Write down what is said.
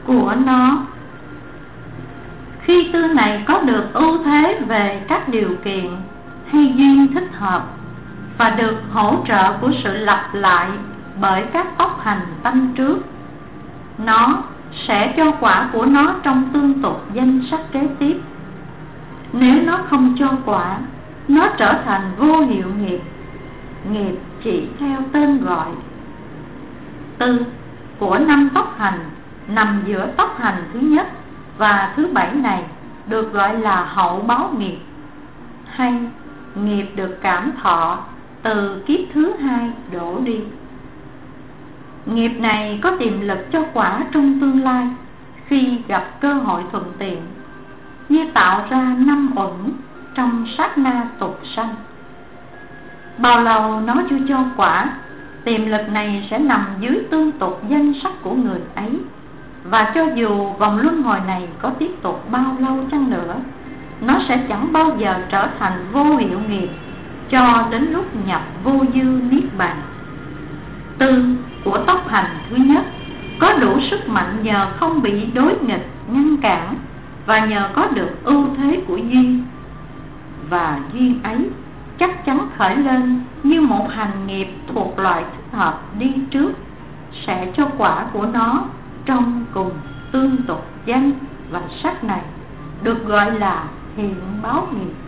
của nó. Khi tư này có được ưu thế về các điều kiện hay duyên thích hợp và được hỗ trợ của sự lặp lại bởi các tốc hành tâm trước, nó sẽ cho quả của nó trong tương tục danh sắc kế tiếp. Nếu nó không cho quả, nó trở thành vô hiệu nghiệp, nghiệp chỉ theo tên gọi. Tư của 5 tốc hành nằm giữa tốc hành thứ nhất và thứ 7 này được gọi là hậu báo nghiệp, hay nghiệp được cảm thọ từ kiếp thứ 2 đổ đi. Nghiệp này có tiềm lực cho quả trong tương lai khi gặp cơ hội thuận tiện, như tạo ra 5 uẩn trong sát na tục sanh. Bao lâu nó chưa cho quả, tiềm lực này sẽ nằm dưới tương tục danh sắc của người ấy, và cho dù vòng luân hồi này có tiếp tục bao lâu chăng nữa, nó sẽ chẳng bao giờ trở thành vô hiệu nghiệp cho đến lúc nhập vô dư niết bàn. Tư của tốc hành thứ nhất có đủ sức mạnh nhờ không bị đối nghịch ngăn cản, và nhờ có được ưu thế của duyên, và duyên ấy chắc chắn khởi lên như một hành nghiệp thuộc loại thích hợp đi trước, sẽ cho quả của nó trong cùng tương tục danh và sắc này, được gọi là hiện báo nghiệp.